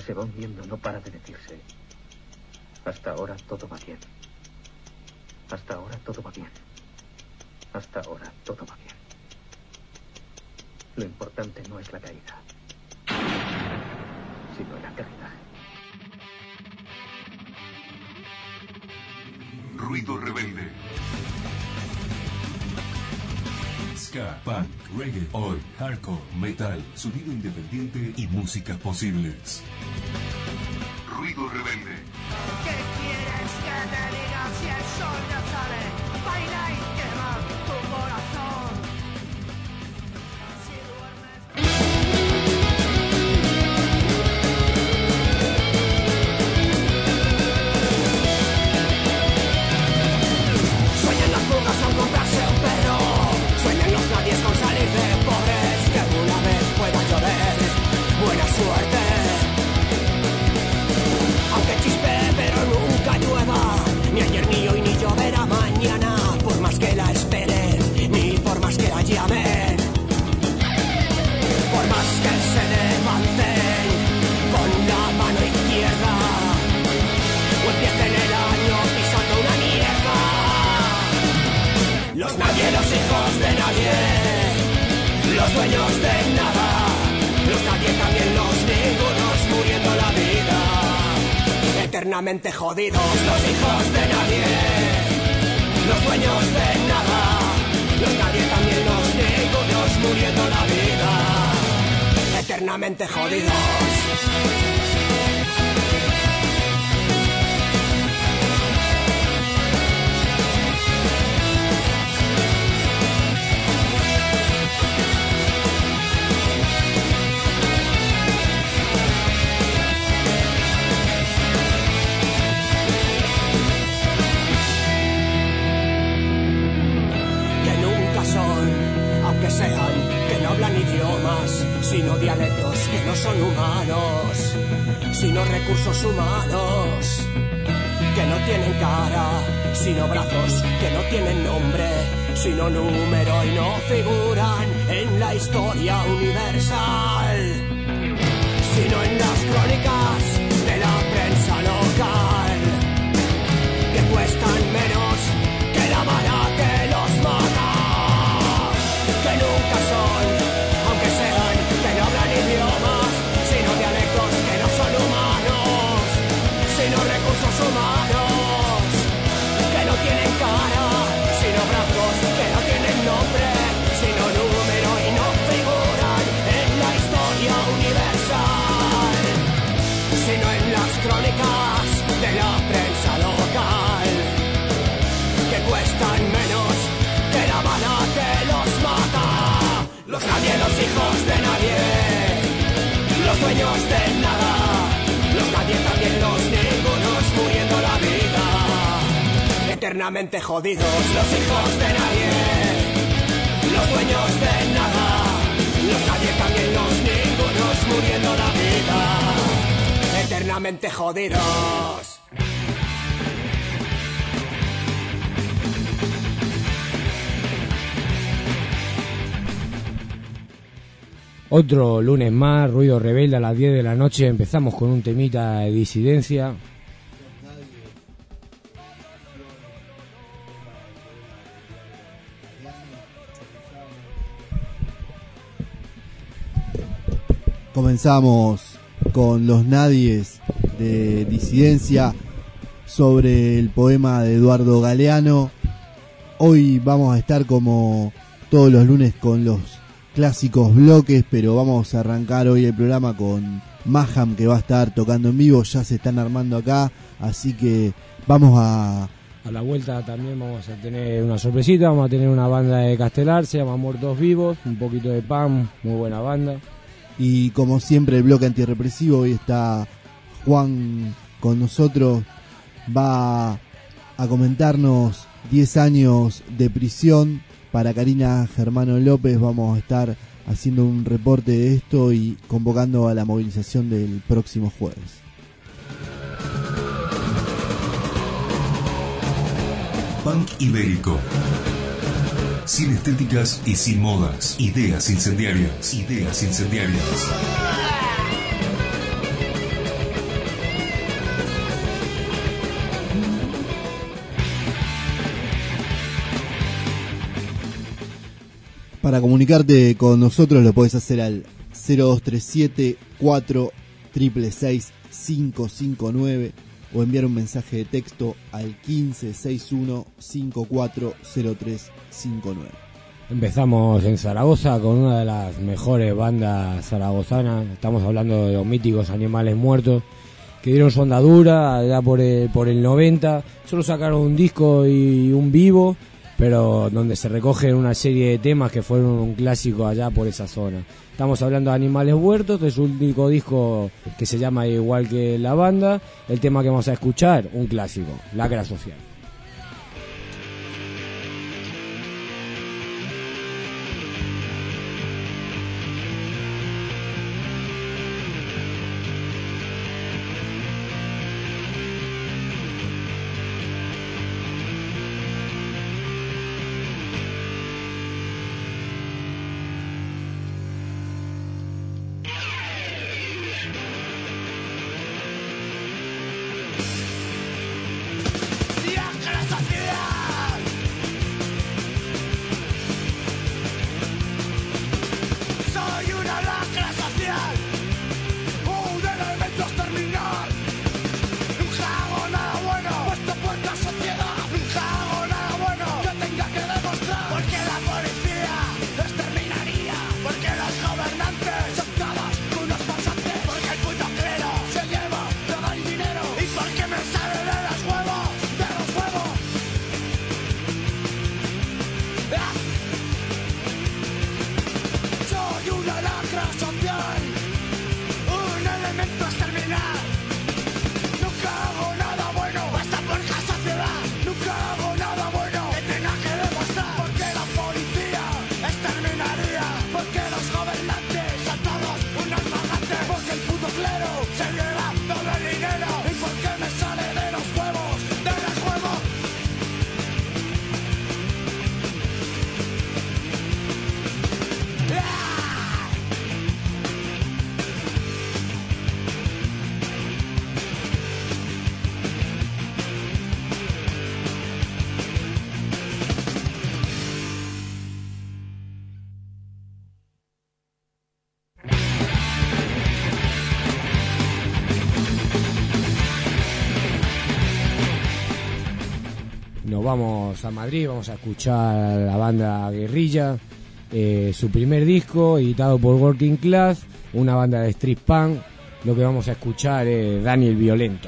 se va hundiendo no para de decirse. Hasta ahora todo va bien. Hasta ahora todo va bien. Hasta ahora todo va bien. Lo importante no es la caída, sino el aterrizaje. Ruido rebelde. Ska, punk, reggae, oi, hardcore, metal, sonido independiente y músicas posibles. Ruido rebelde. ¿Qué quieres que te diga si el sol ya sale? Baila y quema tu corazón. Si sueñan las pulgas con comprarse un perro. Sueñan los nadies con salir de pobres. Que alguna vez pueda llover. Buena suerte. Aunque chispe pero nunca llueva. Ni ayer ni hoy ni lloverá mañana. Por más que la esperen, ni por más que la llamen. Por más que se levanten con la mano izquierda. O empiecen el año pisando una mierda. Los nadie, los hijos de nadie. Los dueños de nada. Los nadie, también los ningunos muriendo la vida. Eternamente jodidos, los hijos de nadie. Los dueños de nada. Los nadie, también los ningunos muriendo la vida. Eternamente jodidos. Aunque sean que no hablan idiomas, sino dialectos que no son humanos, sino recursos humanos, que no tienen cara, sino brazos, que no tienen nombre, sino número y no figuran en la historia universal, sino en las crónicas de la prensa local, que cuestan menos que la bala que los mata. Que nunca son, aunque sean que no hablan idiomas, sino dialectos que no son humanos, sino recursos humanos, que no tienen cara, sino brazos, que no tienen nombre, sino número y no figuran en la historia universal, sino en las crónicas de la prensa local, que cuestan menos que la bala que los mata. Los nadie, los hijos de nadie. Los dueños de nada. Los nadie, también los ningunos muriendo la vida. Eternamente jodidos. Los hijos de nadie. Los dueños de nada. Los nadie, también los ningunos muriendo la vida. Eternamente jodidos. Otro lunes más, Ruido Rebelde a las 10 de la noche. Empezamos con un temita de disidencia. Comenzamos con Los Nadies de Disidencia sobre el poema de Eduardo Galeano. Hoy vamos a estar como todos los lunes con los clásicos bloques, pero vamos a arrancar hoy el programa con Maham, que va a estar tocando en vivo. Ya se están armando acá, así que vamos a la vuelta también vamos a tener una sorpresita. Vamos a tener una banda de Castelar, se llama Muertos Vivos, un poquito de pan, muy buena banda. Y como siempre el bloque antirrepresivo, hoy está Juan con nosotros, va a comentarnos 10 años de prisión para Karina Germano López. Vamos a estar haciendo un reporte de esto y convocando a la movilización del próximo jueves. Punk ibérico. Sin estéticas y sin modas. Ideas incendiarias. Ideas incendiarias. Para comunicarte con nosotros lo podés hacer al 0237 4666 559 o enviar un mensaje de texto al 1561 540359. Empezamos en Zaragoza con una de las mejores bandas zaragozanas. Estamos hablando de los míticos Animales Muertos, que dieron su andadura allá por el 90. Solo sacaron un disco y un vivo, pero donde se recogen una serie de temas que fueron un clásico allá por esa zona. Estamos hablando de Animales Muertos, de su único disco que se llama igual que la banda. El tema que vamos a escuchar, un clásico, Lacra Social. Nos vamos a Madrid, vamos a escuchar a la banda Guerrilla, su primer disco editado por Working Class, una banda de street punk. Lo que vamos a escuchar es Daniel Violento.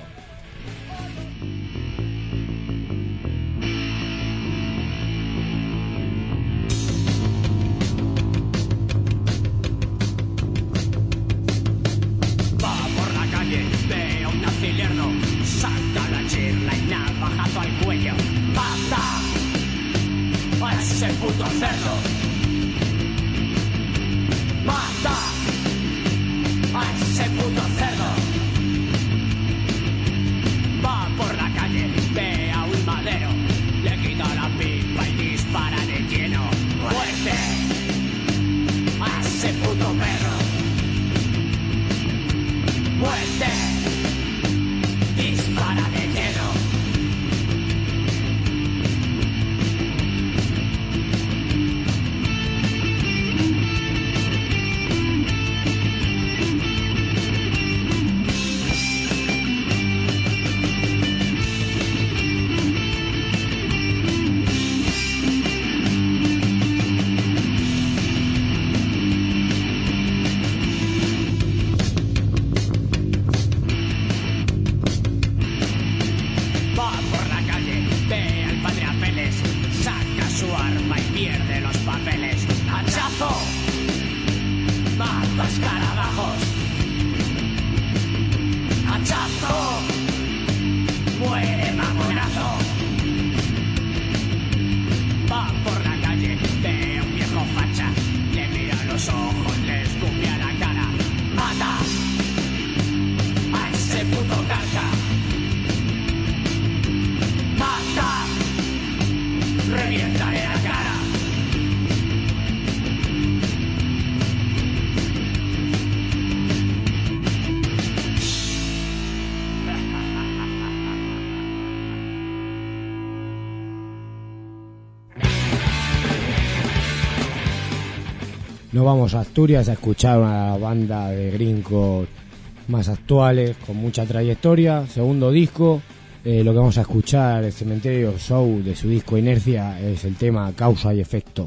Nos vamos a Asturias a escuchar una banda de gringos más actuales, con mucha trayectoria. Segundo disco, lo que vamos a escuchar, el Cementerio Show, de su disco Inercia, es el tema Causa y Efecto.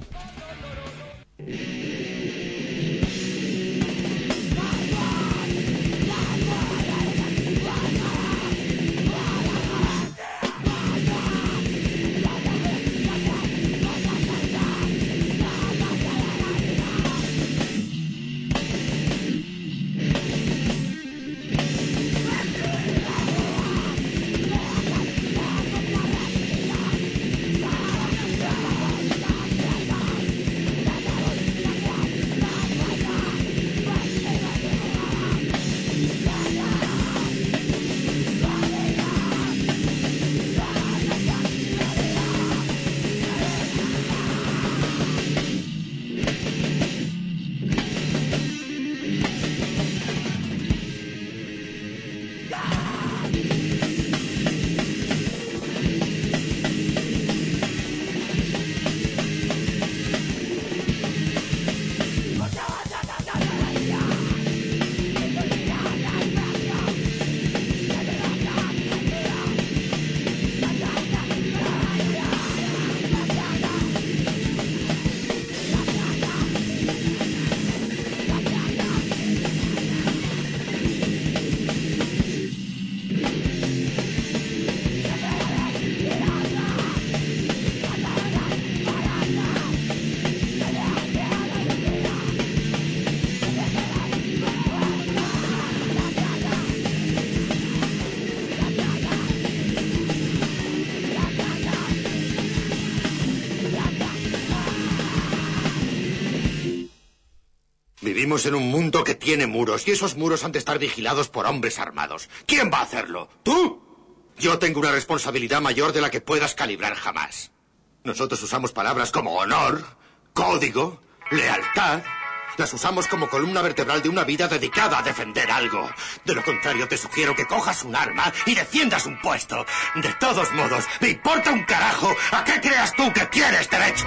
Vivimos en un mundo que tiene muros, y esos muros han de estar vigilados por hombres armados. ¿Quién va a hacerlo? ¿Tú? Yo tengo una responsabilidad mayor de la que puedas calibrar jamás. Nosotros usamos palabras como honor, código, lealtad. Las usamos como columna vertebral de una vida dedicada a defender algo. De lo contrario, te sugiero que cojas un arma y defiendas un puesto. De todos modos, me importa un carajo a qué creas tú que tienes derecho.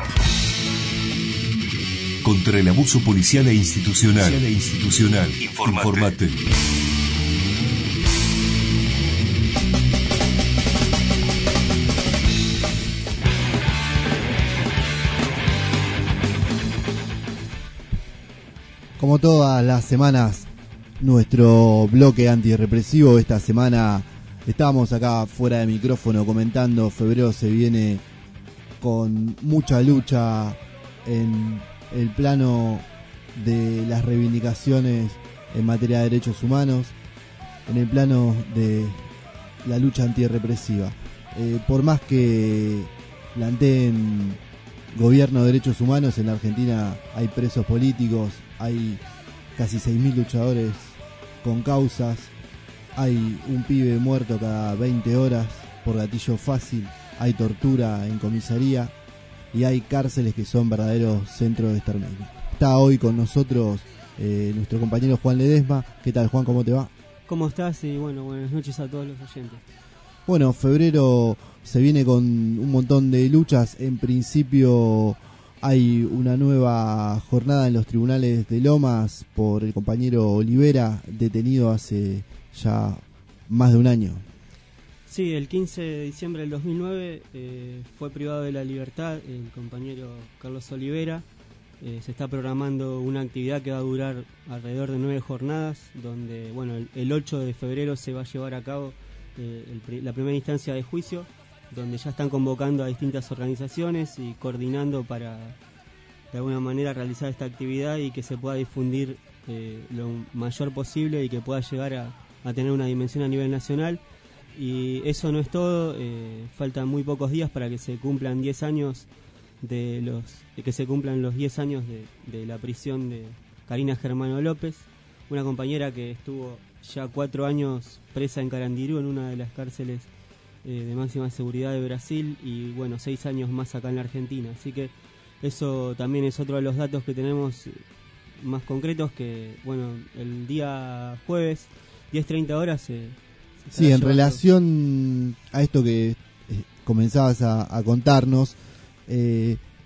Contra el abuso policial e institucional. Informate. Como todas las semanas, nuestro bloque antirrepresivo. Esta semana estábamos acá fuera de micrófono comentando, febrero se viene con mucha lucha en el plano de las reivindicaciones en materia de derechos humanos, en el plano de la lucha antirrepresiva. Por más que planteen gobierno de derechos humanos, en la Argentina hay presos políticos, hay casi 6.000 luchadores con causas, hay un pibe muerto cada 20 horas por gatillo fácil, hay tortura en comisaría y hay cárceles que son verdaderos centros de exterminio. Está hoy con nosotros nuestro compañero Juan Ledesma. ¿Qué tal, Juan? ¿Cómo te va? ¿Cómo estás? Y bueno, buenas noches a todos los oyentes. Bueno, febrero se viene con un montón de luchas. En principio hay una nueva jornada en los tribunales de Lomas por el compañero Olivera, detenido hace ya más de un año. Sí, el 15 de diciembre del 2009 fue privado de la libertad el compañero Carlos Olivera. Se está programando una actividad que va a durar alrededor de 9 jornadas, donde bueno, el 8 de febrero se va a llevar a cabo la primera instancia de juicio, donde ya están convocando a distintas organizaciones y coordinando para de alguna manera realizar esta actividad y que se pueda difundir lo mayor posible y que pueda llegar a tener una dimensión a nivel nacional. Y eso no es todo, faltan muy pocos días para que se cumplan 10 años de los 10 años de la prisión de Karina Germano López, una compañera que estuvo ya 4 años presa en Carandiru, en una de las cárceles de máxima seguridad de Brasil, y bueno, 6 años más acá en la Argentina. Así que eso también es otro de los datos que tenemos más concretos, que bueno, el día jueves 10:30 horas sí, en relación a esto que comenzabas a contarnos,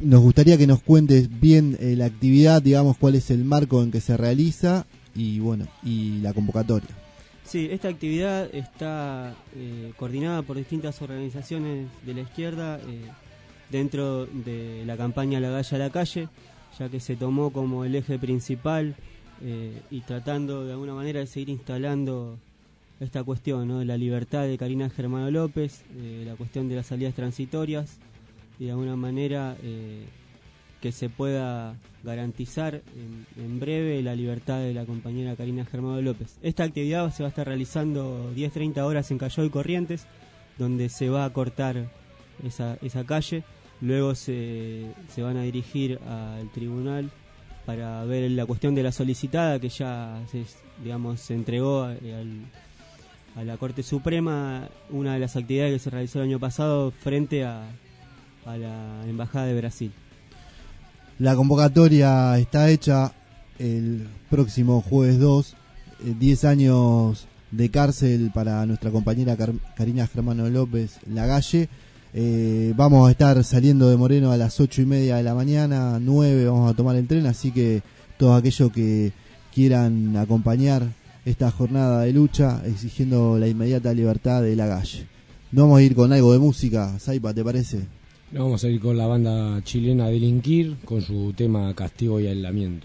nos gustaría que nos cuentes bien la actividad, digamos, cuál es el marco en que se realiza y bueno, y la convocatoria. Sí, esta actividad está coordinada por distintas organizaciones de la izquierda dentro de la campaña La Galle a la Calle, ya que se tomó como el eje principal y tratando de alguna manera de seguir instalando esta cuestión, ¿no?, de la libertad de Karina Germano López, la cuestión de las salidas transitorias y de alguna manera que se pueda garantizar en breve la libertad de la compañera Karina Germano López. Esta actividad se va a estar realizando 10-30 horas en Callao y Corrientes, donde se va a cortar esa calle. Luego se van a dirigir al tribunal para ver la cuestión de la solicitada, que ya se entregó a la Corte Suprema, una de las actividades que se realizó el año pasado frente a la Embajada de Brasil. La convocatoria está hecha el próximo jueves 2, 10 años de cárcel para nuestra compañera Karina Germano López Lagalle. Vamos a estar saliendo de Moreno a las 8:30 de la mañana, 9 vamos a tomar el tren, así que todos aquellos que quieran acompañar esta jornada de lucha exigiendo la inmediata libertad de Lagalle. Nos vamos a ir con algo de música, Saipa, ¿te parece? Nos vamos a ir con la banda chilena Delinquir con su tema Castigo y Aislamiento.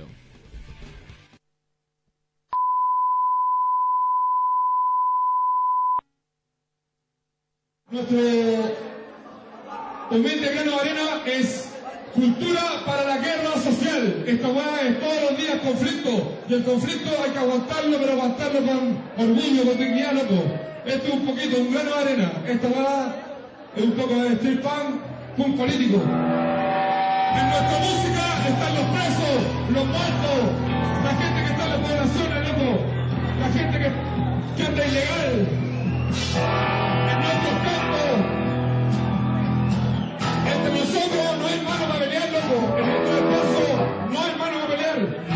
Nuestro humilde grano de arena es cultura para la guerra social. Esta hueá es todos los días conflicto, y el conflicto hay que aguantarlo, pero aguantarlo con orgullo, con dignidad, loco. Esto es un poquito, un grano de arena. Esta hueá es un poco de street punk político. En nuestra música están los presos, los muertos, la gente que está en las poblaciones, loco, la gente que anda ilegal. En nuestros campos, entre nosotros no hay mano para pelear, loco. En nuestro espacio no hay mano para pelear.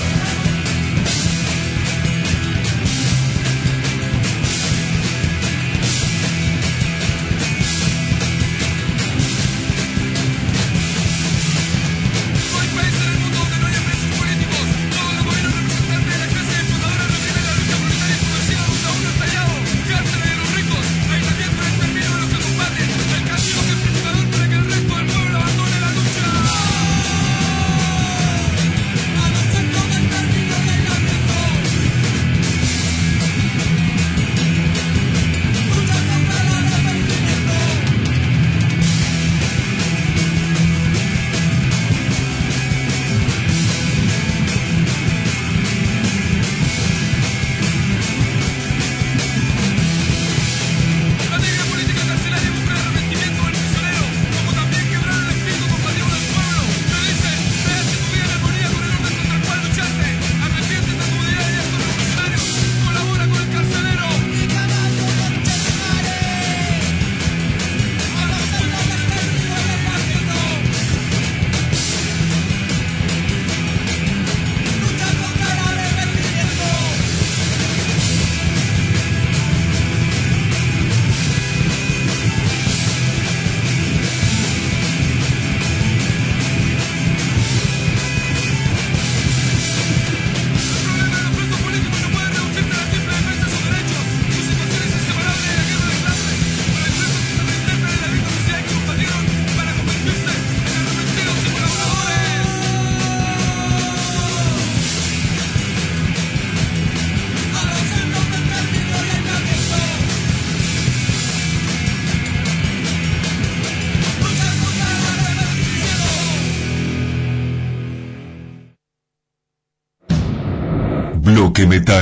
Bloque Metal.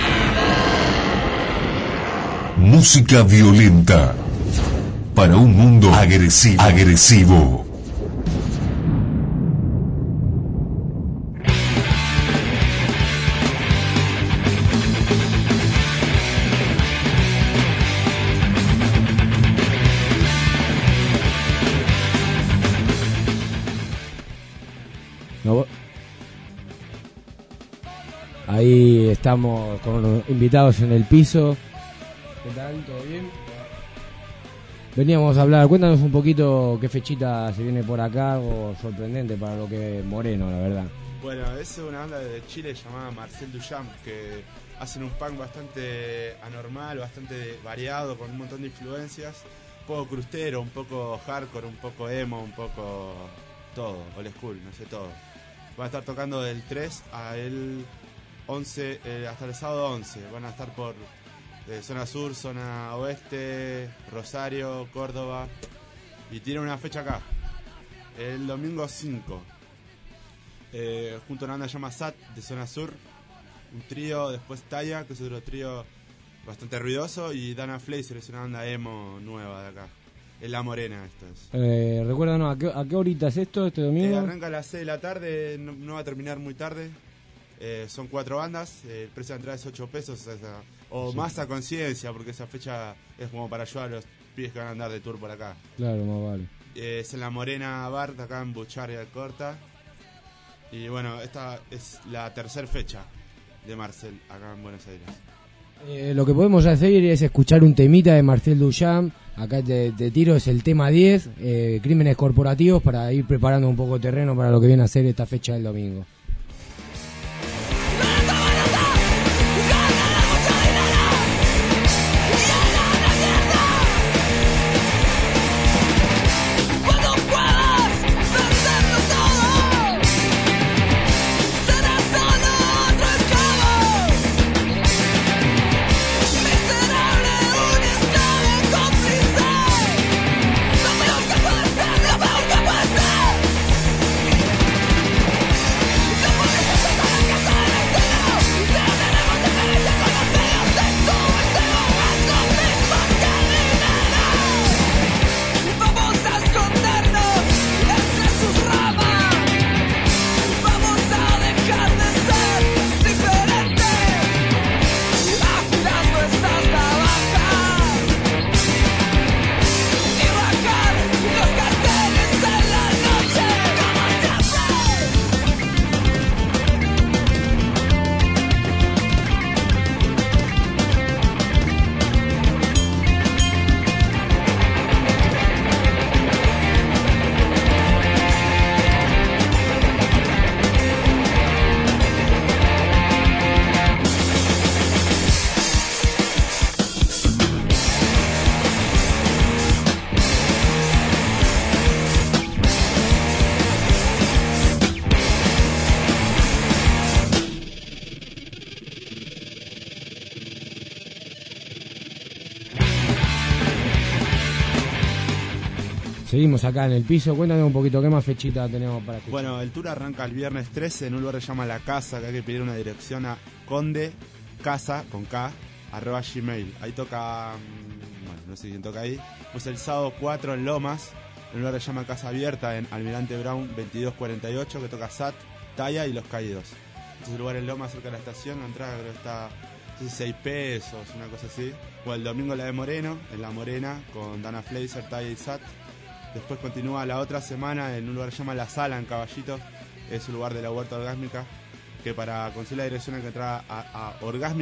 Música violenta para un mundo agresivo. No, ahí estamos con los invitados en el piso. ¿Qué tal? ¿Todo bien? veníamos a hablar. Cuéntanos un poquito qué fechita se viene por acá, algo sorprendente para lo que es Moreno, la verdad. Bueno, es una banda de Chile llamada Marcel Duchamp, que hacen un punk bastante anormal, bastante variado, con un montón de influencias. Un poco crustero, un poco hardcore, un poco emo, un poco todo, old school, no sé, todo. Van a estar tocando del 3 al 11, hasta el sábado 11. Van a estar por zona sur, zona oeste, Rosario, Córdoba. Y tienen una fecha acá, el domingo 5. Junto a una banda llamada SAT de zona sur. Un trío, después Talla, que es otro trío bastante ruidoso. Y Dana Fleiser, es una banda emo nueva de acá. Es La Morena, esto es. Recuérdanos, ¿a qué horita es esto, este domingo? Arranca a las 6 de la tarde, no va a terminar muy tarde. Son 4 bandas, el precio de entrada es 8 pesos, o sí, más a conciencia, porque esa fecha es como para ayudar a los pibes que van a andar de tour por acá. Claro, más vale. Es en La Morena Bar, de acá en Buchar y Alcorta. Y bueno, esta es la tercera fecha de Marcel, acá en Buenos Aires. Lo que podemos hacer es escuchar un temita de Marcel Duchamp. Acá te tiro, es el tema 10, Crímenes Corporativos, para ir preparando un poco terreno para lo que viene a ser esta fecha del domingo. Seguimos acá en el piso. Cuéntame un poquito, ¿qué más fechita tenemos para escuchar? Bueno, el tour arranca el viernes 13 en un lugar que se llama La Casa, que hay que pedir una dirección a condecasa, con K, @gmail. Ahí toca, bueno, no sé quién toca ahí. Pues el sábado 4 en Lomas, en un lugar que se llama Casa Abierta, en Almirante Brown 2248, que toca SAT, Talla y Los Caídos. Este es un lugar en Lomas, cerca de la estación. La entrada creo que está, no sé, 6 pesos, una cosa así. O el domingo la de Moreno, en La Morena, con Dana Fleiser, Talla y SAT. Después continúa la otra semana en un lugar que se llama La Sala, en Caballito. Es un lugar de la huerta orgásmica, que para conseguir la dirección hay que entrar a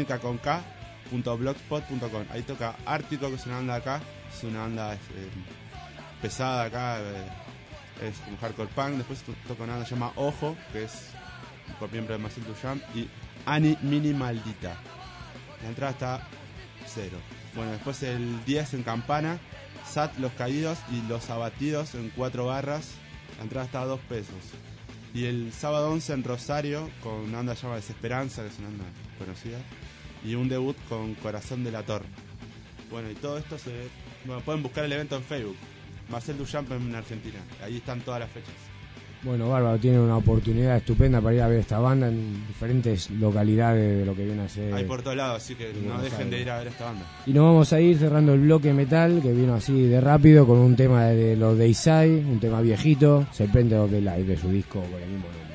orgásmicaconk.blogspot.com. Ahí toca Ártico, que es una banda acá. Es una banda pesada acá, es como hardcore punk. Después toca una banda que se llama Ojo, que es un miembro de Marcel Duchamp. Y Ani Mini Maldita. La entrada está 0. Bueno, después el 10 en Campana, SAT, Los Caídos y Los Abatidos en 4 barras. La entrada está a 2 pesos. Y el sábado 11 en Rosario, con una banda llamada Desesperanza, que es una banda conocida. Y un debut con Corazón de la Torre. Bueno, y todo esto pueden buscar el evento en Facebook. Marcel Duchamp en Argentina. Ahí están todas las fechas. Bueno, bárbaro, tienen una oportunidad estupenda para ir a ver esta banda en diferentes localidades de lo que viene a ser. Hay por todos lados, así que no dejen de ir a ver esta banda. Y nos vamos a ir cerrando el bloque metal, que vino así de rápido, con un tema de los Deicide, un tema viejito, Serpent of the Light, de su disco con el mismo nombre.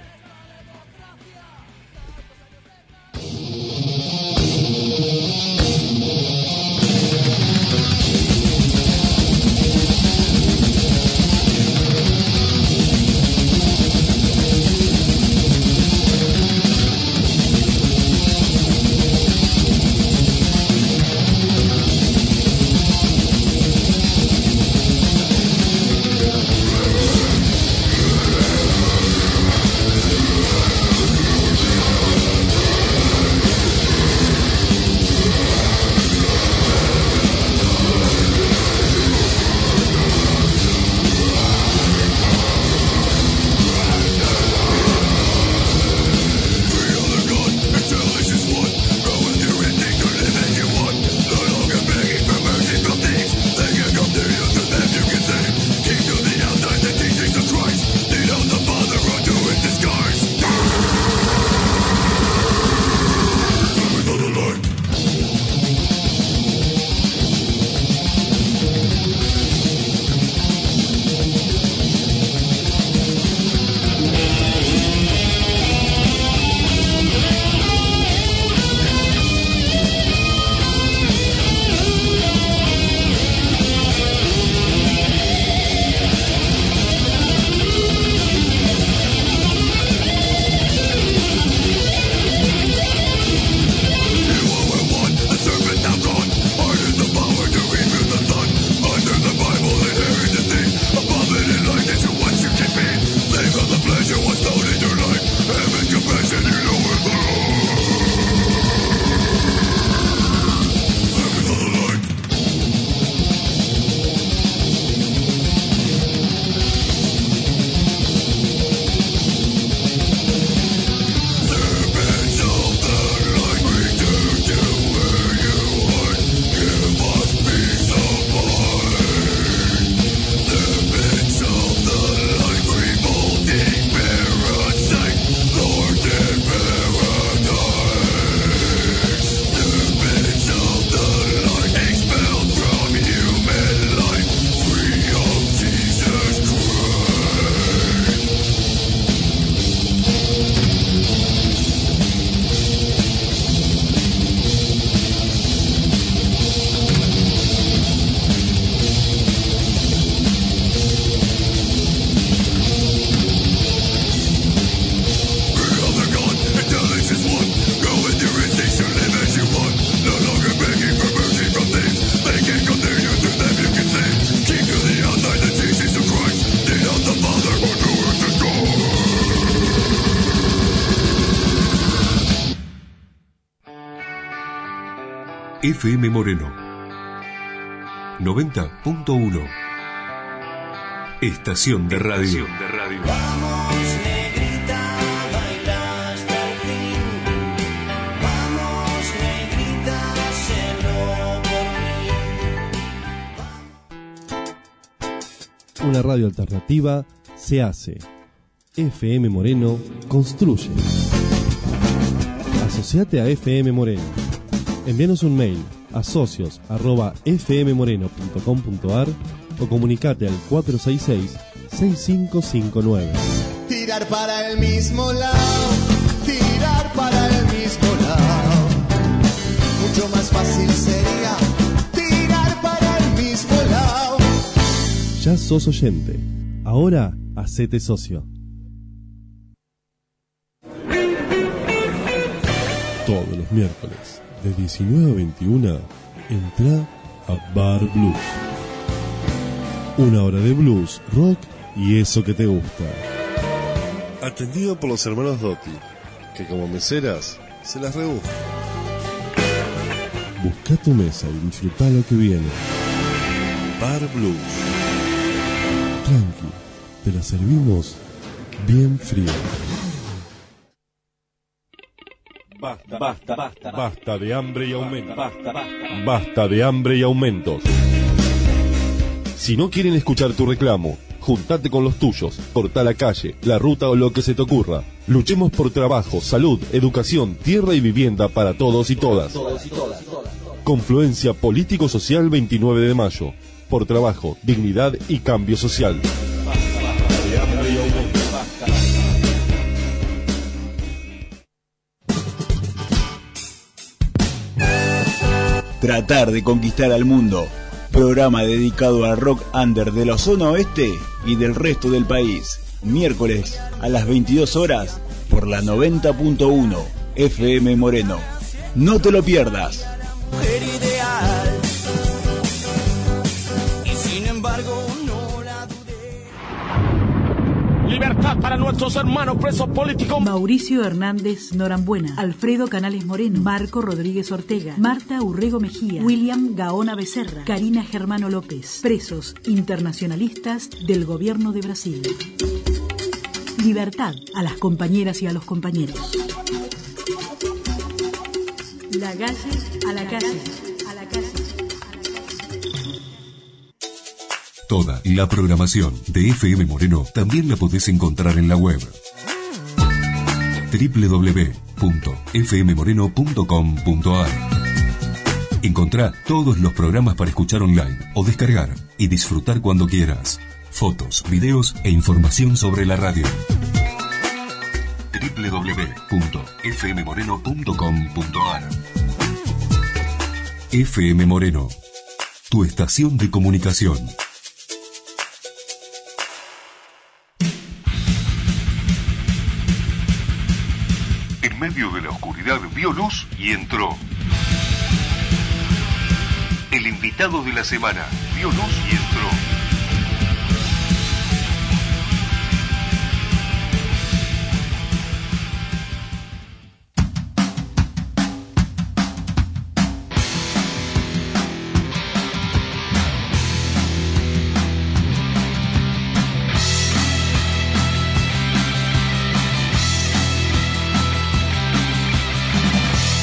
FM Moreno 90.1. Estación de radio. Vamos, negrita, baila hasta el fin. Vamos, negrita, hazlo por mí. Una radio alternativa se hace. FM Moreno construye. Asociate a FM Moreno. Envíanos un mail a socios@fmmoreno.com.ar o comunicate al 466-6559. Tirar para el mismo lado, tirar para el mismo lado. Mucho más fácil sería tirar para el mismo lado. Ya sos oyente. Ahora hacete socio. Todos los miércoles de 19 a 21 entra a Bar Blues. Una hora de blues, rock y eso que te gusta. Atendido por los hermanos Dotti, que como meseras se las rebuscan. Busca tu mesa y disfruta lo que viene. Bar Blues. Tranqui, te la servimos bien fría. Basta de hambre y aumentos. Basta de hambre y aumentos. Si no quieren escuchar tu reclamo, juntate con los tuyos, cortá la calle, la ruta o lo que se te ocurra. Luchemos por trabajo, salud, educación, tierra y vivienda para todos y todas. Confluencia Político-Social 29 de mayo. Por trabajo, dignidad y cambio social. Tratar de conquistar al mundo. Programa dedicado al rock under de la zona oeste y del resto del país. Miércoles a las 22 horas por la 90.1 FM Moreno. No te lo pierdas. Mujer ideal. Y sin embargo no la dudé. Libertad para nuestros hermanos presos políticos. Mauricio Hernández Norambuena, Alfredo Canales Moreno, Marco Rodríguez Ortega, Marta Urrego Mejía, William Gaona Becerra, Karina Germano López, presos internacionalistas del gobierno de Brasil. Libertad a las compañeras y a los compañeros. La calle a la calle, a la calle. Toda la programación de FM Moreno también la podés encontrar en la web www.fmmoreno.com.ar. Encontrá todos los programas para escuchar online o descargar y disfrutar cuando quieras. Fotos, videos e información sobre la radio. www.fmmoreno.com.ar. FM Moreno, tu estación de comunicación. En medio de la oscuridad vio luz y entró. El invitado de la semana vio luz y entró.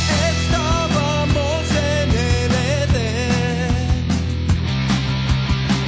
Estábamos en el Edén.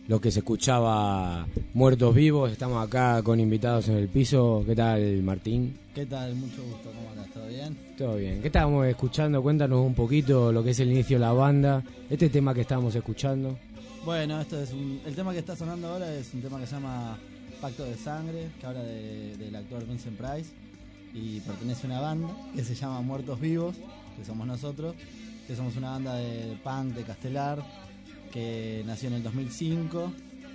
lo que se escuchaba Muertos Vivos. Estamos acá con invitados en el piso. ¿Qué tal, Martín? ¿Qué tal? Mucho gusto. ¿Cómo andás? ¿Todo bien? Todo bien. ¿Qué estábamos escuchando? Cuéntanos un poquito lo que es el inicio de la banda. Este tema que estábamos escuchando. Bueno, esto es el tema que está sonando ahora es un tema que se llama Pacto de Sangre, que habla del actor Vincent Price y pertenece a una banda que se llama Muertos Vivos, que somos nosotros, que somos una banda de punk de Castelar que nació en el 2005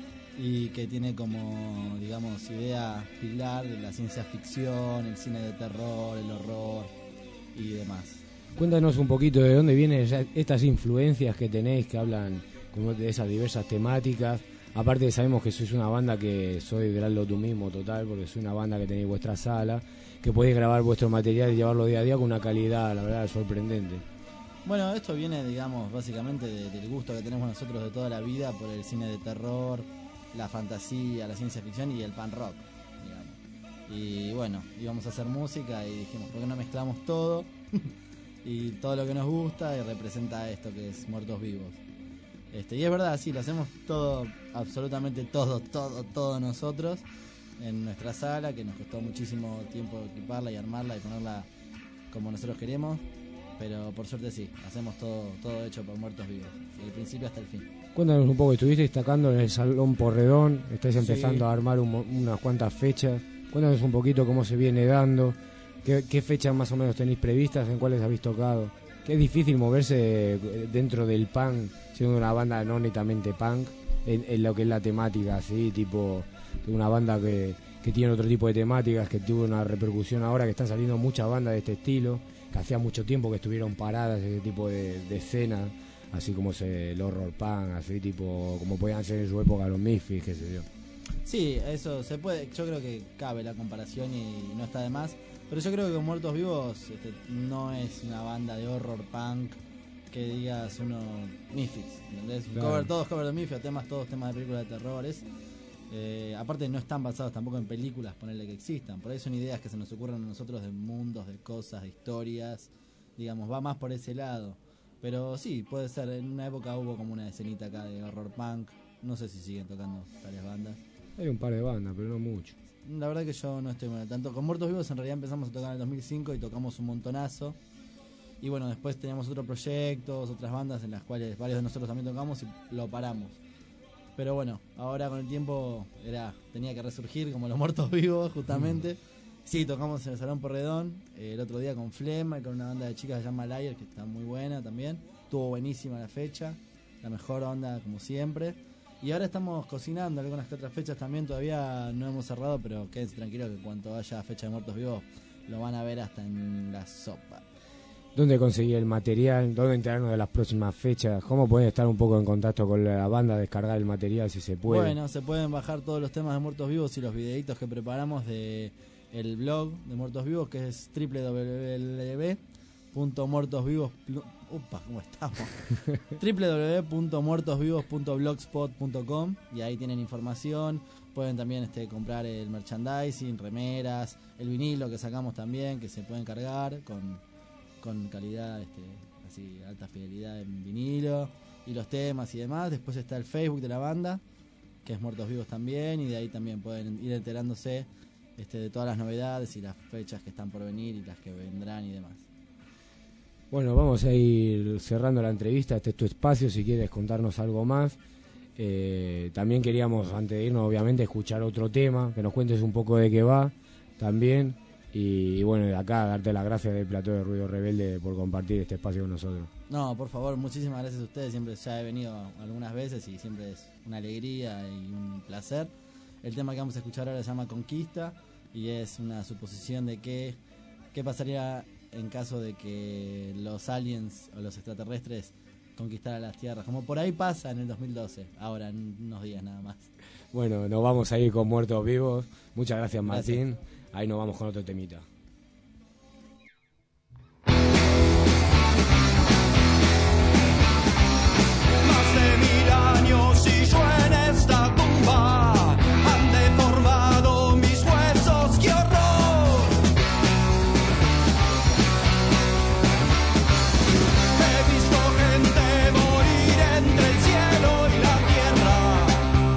y que tiene como, digamos, idea pilar de la ciencia ficción, el cine de terror, el horror y demás. Cuéntanos un poquito de dónde vienen estas influencias que tenéis, que hablan como de esas diversas temáticas. Aparte sabemos que sois una banda que soy de darlo tú mismo total, porque sois una banda que tenéis vuestra sala, que podéis grabar vuestro material y llevarlo día a día con una calidad, la verdad, sorprendente. Bueno, esto viene, digamos, básicamente del gusto que tenemos nosotros de toda la vida por el cine de terror, la fantasía, la ciencia ficción y el punk rock, digamos. Y bueno, íbamos a hacer música y dijimos, ¿por qué no mezclamos todo? Y todo lo que nos gusta y representa esto que es Muertos Vivos. Y es verdad, sí, lo hacemos todo, absolutamente todo nosotros en nuestra sala, que nos costó muchísimo tiempo equiparla y armarla y ponerla como nosotros queremos. Pero por suerte sí, hacemos todo hecho por Muertos Vivos, del principio hasta el fin. Cuéntanos un poco, estuviste destacando en el Salón Porredón, estáis empezando a armar unas cuantas fechas. Cuéntanos un poquito cómo se viene dando, qué fechas más o menos tenéis previstas, en cuáles habéis tocado. Que es difícil moverse dentro del punk, siendo una banda no netamente punk, en lo que es la temática, así, tipo una banda que tiene otro tipo de temáticas, que tuvo una repercusión ahora, que están saliendo muchas bandas de este estilo, que hacía mucho tiempo que estuvieron paradas ese tipo de escena, así como el horror punk, así tipo como podían ser en su época los Misfits, qué sé yo. Sí, eso se puede, yo creo que cabe la comparación y no está de más, pero yo creo que con Muertos Vivos no es una banda de horror punk que digas uno Misfits, ¿entendés? Claro. Todos cover de Misfits, todos temas de películas de terror, aparte no están basados tampoco en películas, ponerle que existan, por ahí son ideas que se nos ocurren a nosotros de mundos, de cosas, de historias, digamos, va más por ese lado, pero sí, puede ser, en una época hubo como una escenita acá de horror punk, no sé si siguen tocando tales bandas. Hay un par de bandas, pero no mucho. La verdad que yo no estoy mal tanto. Con Muertos Vivos en realidad empezamos a tocar en el 2005 y tocamos un montonazo. Y bueno, después teníamos otros proyectos, otras bandas en las cuales varios de nosotros también tocamos y lo paramos. Pero bueno, ahora con el tiempo tenía que resurgir como los Muertos Vivos justamente. Sí, tocamos en el Salón Porredón el otro día con Flema y con una banda de chicas que se llama Liar, que está muy buena también. Estuvo buenísima la fecha, la mejor onda como siempre. Y ahora estamos cocinando algunas que otras fechas también, todavía no hemos cerrado, pero quédense tranquilos que cuando haya fecha de Muertos Vivos lo van a ver hasta en la sopa. ¿Dónde conseguir el material? ¿Dónde enterarnos de las próximas fechas? ¿Cómo pueden estar un poco en contacto con la banda, descargar el material si se puede? Bueno, se pueden bajar todos los temas de Muertos Vivos y los videitos que preparamos de el blog de Muertos Vivos, que es www.muertosvivos.blogspot.com y ahí tienen información. Pueden también comprar el merchandising, remeras, el vinilo que sacamos también, que se pueden cargar con calidad, así alta fidelidad en vinilo, y los temas y demás. Después está el Facebook de la banda, que es Muertos Vivos también, y de ahí también pueden ir enterándose de todas las novedades y las fechas que están por venir y las que vendrán y demás. Bueno, vamos a ir cerrando la entrevista. Este es tu espacio, si quieres contarnos algo más. También queríamos, antes de irnos, obviamente, escuchar otro tema, que nos cuentes un poco de qué va también. Y bueno, de acá darte las gracias del Plató de Ruido Rebelde por compartir este espacio con nosotros. No, por favor, muchísimas gracias a ustedes. Siempre ya he venido algunas veces y siempre es una alegría y un placer. El tema que vamos a escuchar ahora se llama Conquista y es una suposición de qué pasaría en caso de que los aliens o los extraterrestres conquistaran las tierras, como por ahí pasa en el 2012, ahora en unos días nada más. Bueno, nos vamos a ir con Muertos Vivos. Muchas gracias, Martín. Gracias. Ahí nos vamos con otro temita. Más de 1000 años y yo en esta tumba han deformado mis huesos, ¡qué horror! He visto gente morir entre el cielo y la tierra.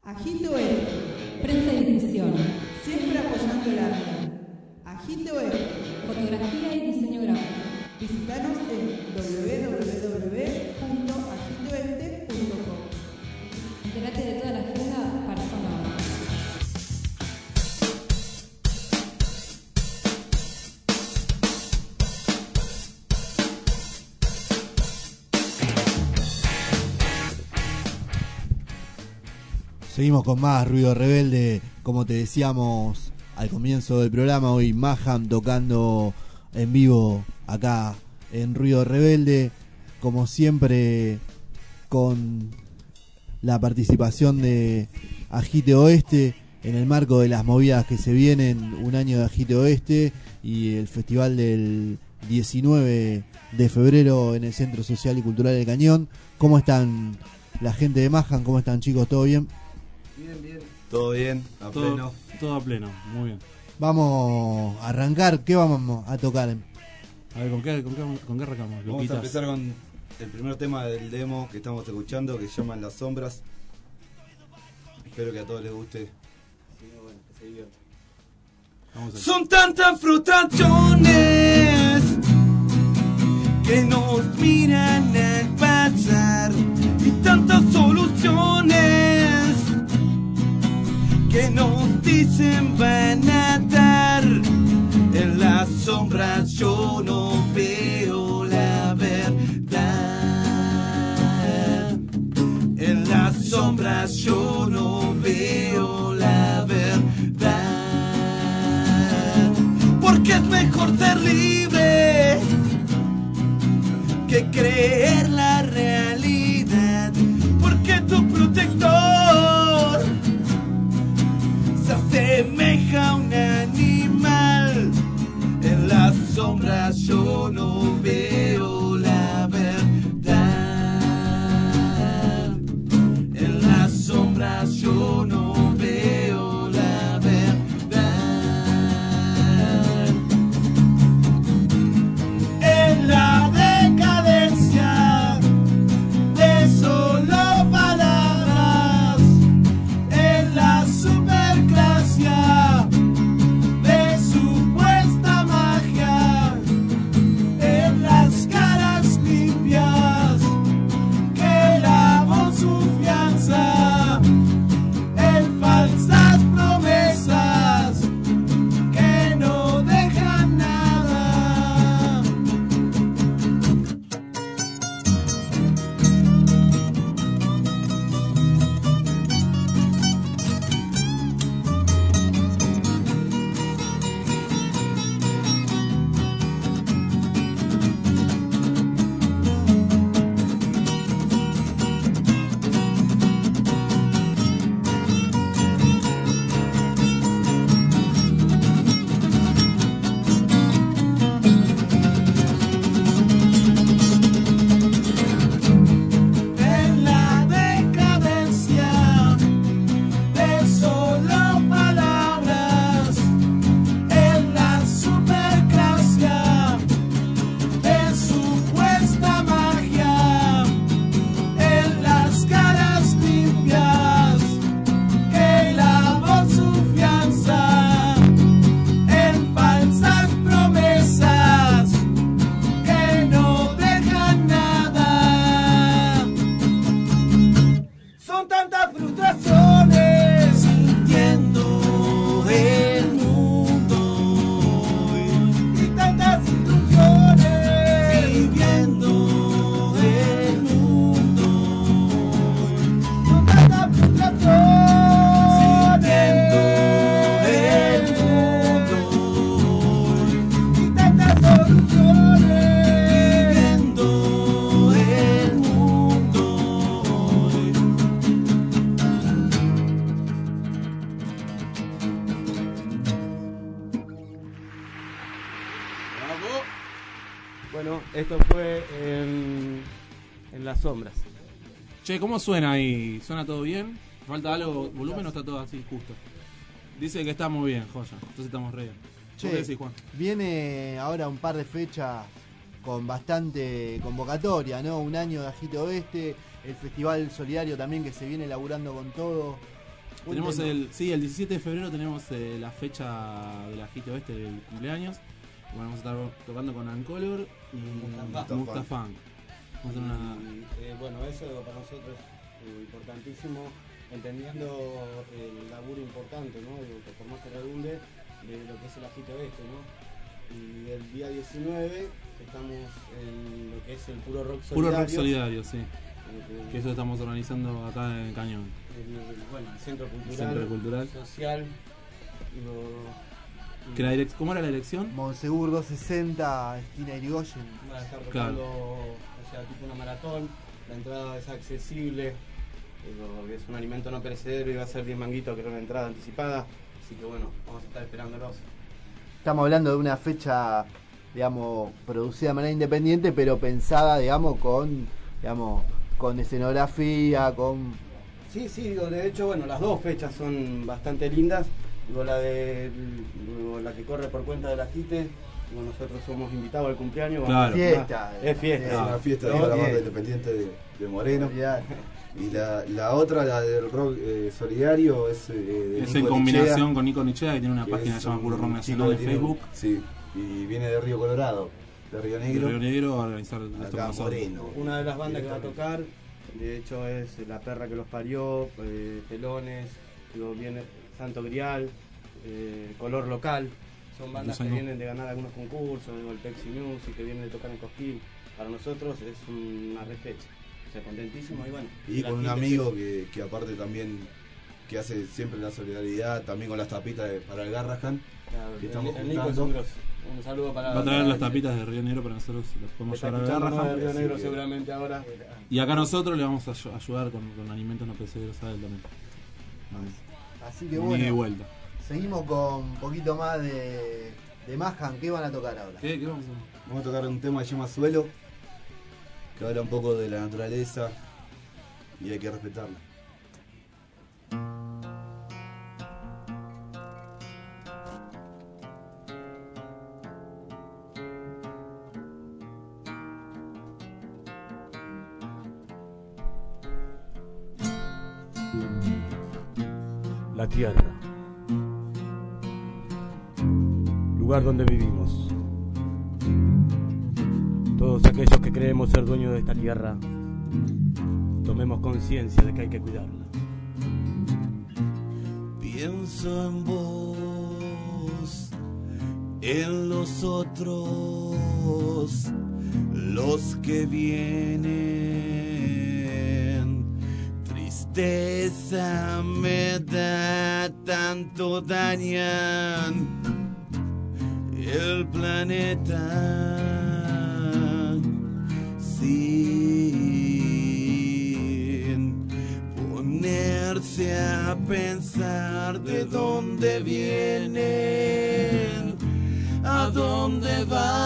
Agite Oeste. Prensa y difusión. Siempre apoyando el arte. Agite Oeste. Fotografía y diseño gráfico. Visítanos en www.agiteoeste.com. Entérate de toda la agenda para Zona Oeste. Seguimos con más Ruido Rebelde, como te decíamos al comienzo del programa, hoy Mayhem tocando en vivo acá en Ruido Rebelde, como siempre con la participación de Agite Oeste en el marco de las movidas que se vienen, un año de Agite Oeste y el festival del 19 de febrero en el Centro Social y Cultural del Cañón. ¿Cómo están la gente de Mayhem? ¿Cómo están, chicos? ¿Todo bien? Bien. Todo bien, a pleno. Todo a pleno, muy bien. Vamos a arrancar. ¿Qué vamos a tocar? A ver, ¿con qué arrancamos? Vamos a empezar con el primer tema del demo que estamos escuchando, que se llama Las Sombras. Espero que a todos les guste. Son tantas frustraciones que nos miran al pasar y tantas soluciones que nos dicen van a dar. En las sombras yo no veo la verdad. En las sombras yo no veo la verdad. Porque es mejor ser libre que creer la realidad. Porque tu protector se asemeja a un animal. En las sombras yo no veo la verdad. En las sombras yo no veo la verdad. En la decadencia de solo palabras, en la superclasia de supuesta magia, en las caras limpias que lavan su fianza, en falsas promesas que no dejan nada. En la decadencia de solo palabras, en la superclasia de supuesta magia, en las caras limpias que lavan su fianza, en falsas promesas que no dejan nada. Son tantas frustraciones sintiendo el mundo y tantas instrucciones viviendo el mundo. Son tantas frustraciones sintiendo el mundo y tantas soluciones viviendo el mundo. Bueno, esto fue en Las Sombras. Che, ¿cómo suena ahí? ¿Suena todo bien? ¿Falta algo? ¿Volumen o está todo así justo? Dice que está muy bien, joya. Entonces estamos re bien. Che, ¿Vos qué decís, Juan? viene ahora un par de fechas con bastante convocatoria, ¿no? Un año de Agite Oeste, el Festival Solidario también que se viene laburando con todo. Tenemos el 17 de febrero tenemos la fecha del Agite Oeste del cumpleaños. Vamos a estar tocando con Ancolor y Mustafán. Bueno, eso para nosotros es importantísimo, entendiendo el laburo importante, ¿no? Que por más que redunde, de lo que es el Agite Oeste, ¿no? Y el día 19 estamos en lo que es el Puro Rock Solidario. Puro Rock Solidario, sí. Que eso estamos organizando acá en Cañón. El Centro Cultural, Social. ¿Cómo era la dirección? Monsegur 260, esquina Irigoyen. Va a estar tocando, o sea, tipo una maratón. La entrada es accesible. Es un alimento no perecedero y va a ser 10 manguitos, que era una entrada anticipada. Así que bueno, vamos a estar esperándolos. Estamos hablando de una fecha, digamos, producida de manera independiente, pero pensada, digamos, con escenografía, con... Sí, digo, de hecho, bueno, las dos fechas son bastante lindas. Digo, la que corre por cuenta del Agite, digo, nosotros somos invitados al cumpleaños. Claro. Fiesta. Es fiesta. Es una fiesta de la banda independiente de Moreno. Y la otra, la del rock solidario, es de es Nico en combinación Nichea, con Nico Nichea, que tiene una página que se llama Puro Rock Nacional en Facebook. Sí, y viene de Río Colorado, de Río Negro. De Río Negro a organizar esto con Moreno. Una de las bandas que va a tocar, de hecho, es La Perra que los parió, Pelones, digo, viene Santo Grial, Color Local. Son bandas que vienen de ganar algunos concursos, digo, el Pepsi Music, que vienen de tocar en Cosquín. Para nosotros es una re fecha. O sea, contentísimo y bueno. Y con un amigo que aparte también, que hace siempre la solidaridad, también con las tapitas para el Garrahan. Claro, que estamos el Nico es un saludo para... Va a traer las tapitas de Río Negro para nosotros, las podemos llevar a Garrahan. De Río Negro seguramente ahora. Y acá nosotros le vamos a ayudar con alimentos no perecederos a él también. Así que bueno, y vuelta. Seguimos con un poquito más de Mahan. ¿Qué van a tocar ahora? ¿Qué vamos a hacer? Vamos a tocar un tema que se llama Suelo, que habla un poco de la naturaleza y hay que respetarla. La tierra, lugar donde vivimos. Todos aquellos que creemos ser dueños de esta tierra, tomemos conciencia de que hay que cuidarla. Pienso en vos, en los otros, los que vienen. Tristeza me da, tanto dañan el planeta. Sin ponerse a pensar de dónde vienen, a dónde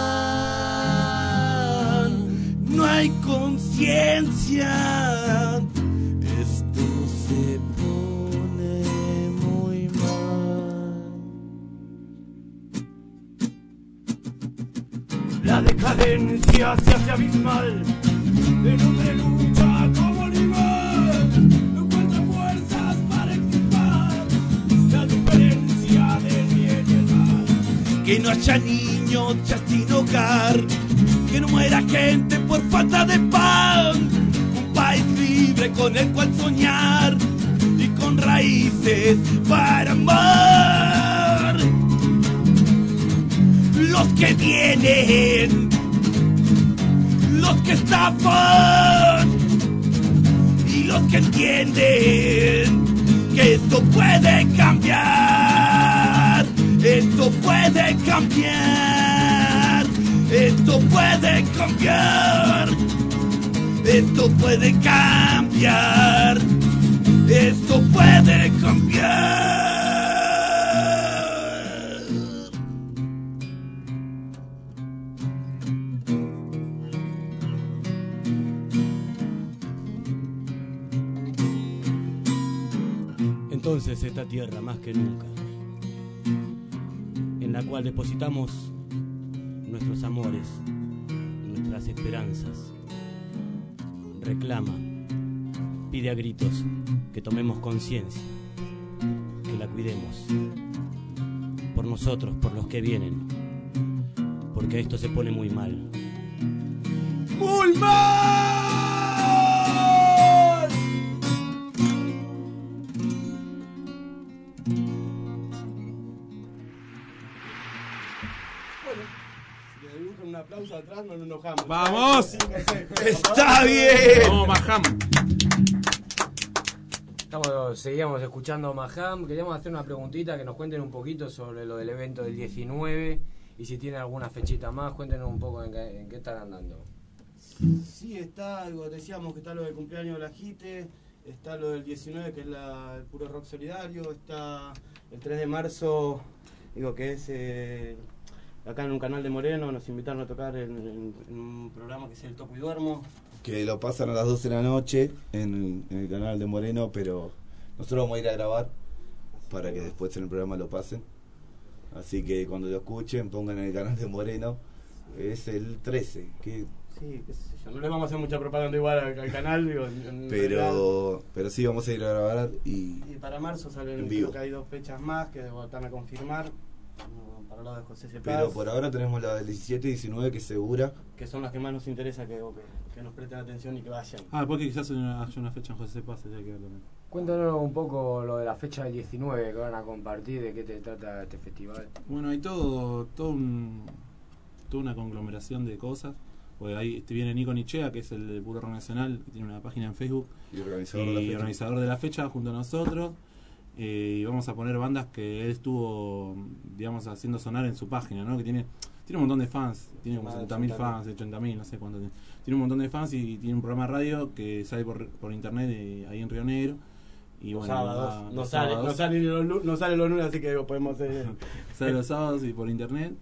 van, no hay conciencia. Esto se pone muy mal. La decadencia se hace abismal. El hombre lucha como animal, no encuentra fuerzas para extirpar la diferencia del bien y el mal. Que no haya niños ya sin hogar, que no muera gente por falta de pan. Un país libre con el cual soñar y con raíces para amar. Los que vienen, los que estafan y los que entienden que esto puede cambiar, esto puede cambiar, esto puede cambiar, esto puede cambiar, esto puede cambiar. Entonces esta tierra más que nunca, en la cual depositamos nuestros amores, nuestras esperanzas, reclama, pide a gritos que tomemos conciencia la cuidemos. Por nosotros, por los que vienen. Porque esto se pone muy mal. ¡Muy mal! Bueno, si le dibujan un aplauso atrás, no nos enojamos. ¡Vamos! ¡Está bien! ¡Vamos, Maham! Seguíamos escuchando Maham. Queríamos hacer una preguntita, que nos cuenten un poquito sobre lo del evento del 19 y si tienen alguna fechita más, cuéntenos un poco en qué están andando. Sí, está, decíamos que está lo del cumpleaños de la JITE, está lo del 19 que es el puro rock solidario, está el 3 de marzo, que es acá en un canal de Moreno, nos invitaron a tocar en un programa que es el Toco y Duermo. Que lo pasan a las 12 de la noche en el canal de Moreno, pero nosotros vamos a ir a grabar para que después en el programa lo pasen. Así que cuando lo escuchen, pongan en el canal de Moreno. Es el 13. Sí, qué sé yo. No le vamos a hacer mucha propaganda igual al canal. Pero sí, vamos a ir a grabar y para marzo salen, creo que hay 2 fechas más que están a confirmar. Para lado de José Cepaz. Pero por ahora tenemos la del 17 y 19 que es segura. Que son las que más nos interesa que nos presten atención y que vayan. Porque quizás haya una fecha en José Cepaz, hay que ver también. Cuéntanos un poco lo de la fecha del 19 que van a compartir, de qué te trata este festival. Bueno, hay toda una conglomeración de cosas. Porque ahí viene Nico Nichea, que es el de Puro Rock Nacional, que tiene una página en Facebook. Y organizador de la fecha junto a nosotros. Y vamos a poner bandas que él estuvo, digamos, haciendo sonar en su página, ¿no? Que tiene un montón de fans, tiene como 70.000 fans, 80.000, no sé cuánto tiene. Tiene un montón de fans y tiene un programa de radio que sale por internet ahí en Río Negro. Y los bueno, sábados, no sale los lunes, así que podemos hacer. Sale los sábados y por internet.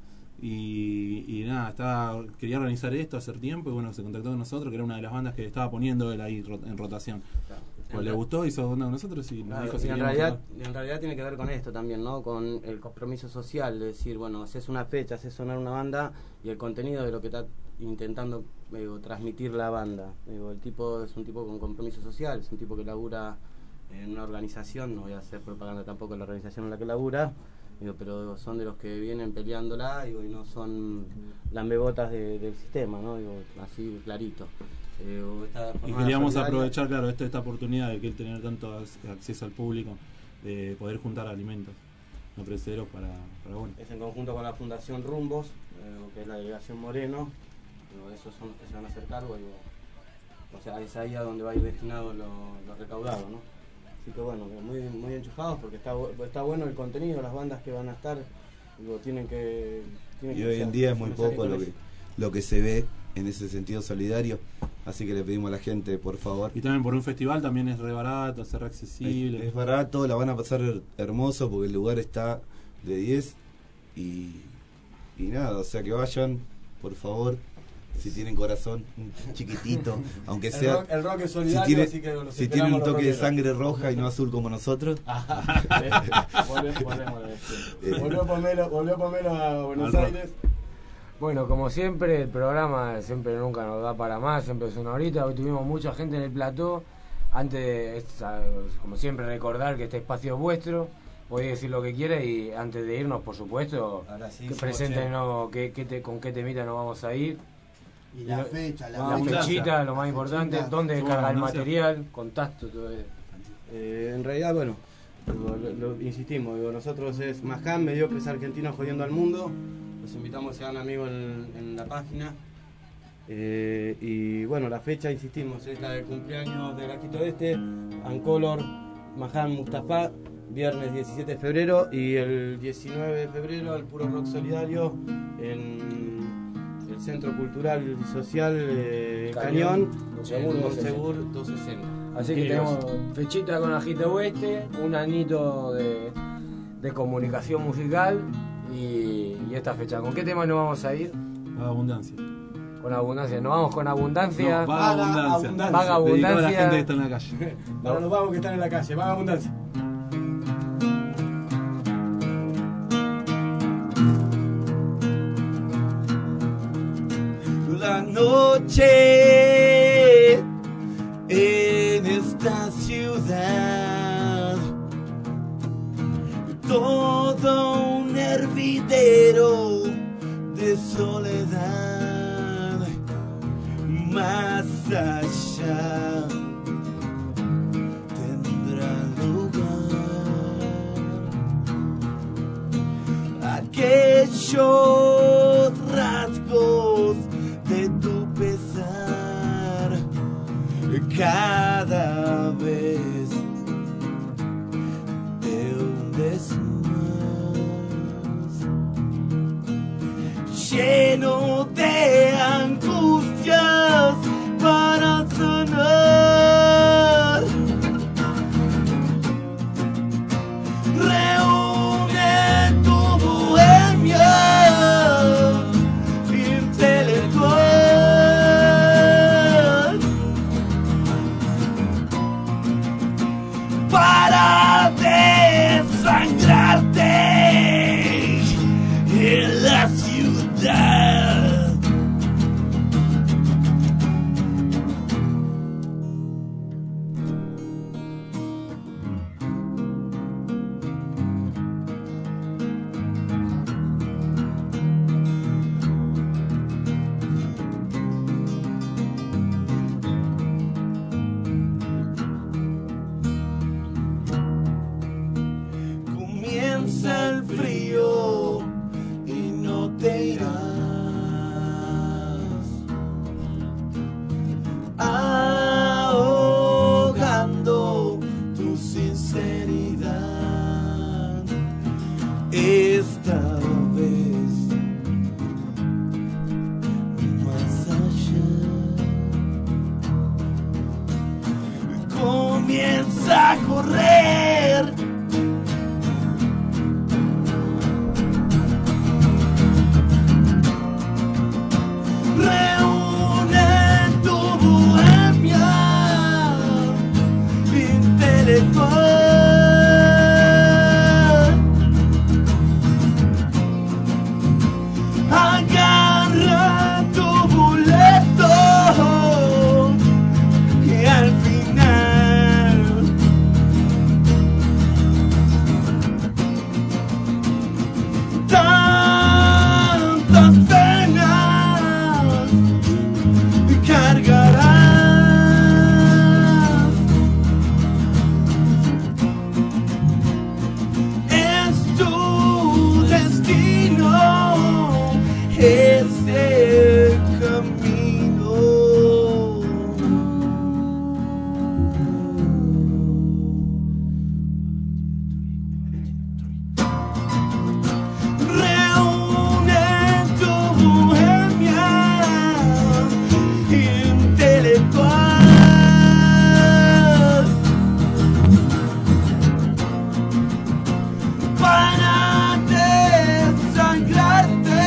Y nada, quería organizar esto, hacer tiempo, y bueno, se contactó con nosotros, que era una de las bandas que estaba poniendo él ahí en rotación. Pues le gustó, hizo onda con nosotros y nos dijo si en realidad tiene que ver con esto también, ¿no? Con el compromiso social, es decir, bueno, haces una fecha, haces sonar una banda y el contenido de lo que está intentando transmitir la banda. El tipo es un tipo con compromiso social, es un tipo que labura en una organización, no voy a hacer propaganda tampoco de la organización en la que labura, pero son de los que vienen peleándola y no son lambebotas del sistema, ¿no? Así clarito. Y queríamos aprovechar, claro, esta oportunidad de que él tener tanto acceso al público, de poder juntar alimentos no perecederos para bueno. Es en conjunto con la Fundación Rumbos, que es la delegación Moreno, esos son los que se van a hacer cargo, o sea, es ahí a donde va a ir destinado lo recaudado, ¿no? Así que bueno, muy enchufados porque está bueno el contenido, las bandas que van a estar, tienen que y hoy en día es muy poco lo que se ve en ese sentido solidario, así que le pedimos a la gente, por favor. Y también por un festival también es re barato, es re accesible. Es barato, la van a pasar hermoso porque el lugar está de 10 y nada, o sea que vayan, por favor, si tienen corazón chiquitito, aunque sea el rock es solidario, si tienen un toque de sangre roja y no azul como nosotros. Volvió Pomelo a Buenos Aires. Bueno, como siempre, el programa siempre nunca nos da para más, siempre es una horita. Hoy tuvimos mucha gente en el plató. Antes, como siempre, recordar que este espacio es vuestro. Podéis decir lo que quieras y antes de irnos, por supuesto, que preséntenos con qué temita nos vamos a ir. Y la fecha, la fechita, lo más importante, dónde descargar el material, contacto, todo eso. En realidad, bueno, lo insistimos, nosotros es Maham, Mediocres Argentinos Jodiendo al Mundo. Los invitamos a que sean amigos en la página. Y bueno, la fecha, insistimos, es la del cumpleaños de Laquito Este, Ancolor, Maham Mustafa, viernes 17 de febrero, y el 19 de febrero el Puro Rock Solidario en el Centro Cultural y Social Cañón, Monsegur 260. Así que tenemos fechita con Agito Oeste, un añito de comunicación musical y esta fecha. ¿Con qué tema nos vamos a ir? Abundancia. Con abundancia, nos vamos con abundancia. No, vagabundancia. Vagabundancia. Para la gente que está en la calle. Para los vagos que están en la calle, vagabundancia. La noche en esta ciudad todo un hervidero de soledad. Más allá tendrá lugar aquellos rasgos de tu pesar cada vez te hundes más, lleno de angustias para sanar. Reúne tu bohemia intelectual para desangrarte en la ciudad. Comienza el frío y no te irás, ahogando tu sinceridad. Esta vez más allá comienza a correr. Reúne tu bohemia intelectual. Agarra tu boleto que al final tantas penas cargarás. Es tu destino ese camino. Reúne tu bohemia intelectual para desangrarte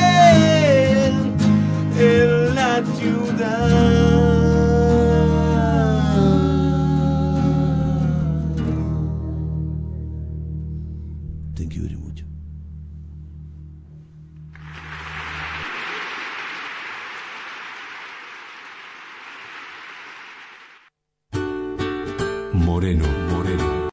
en la ciudad. Thank you very much. Moreno.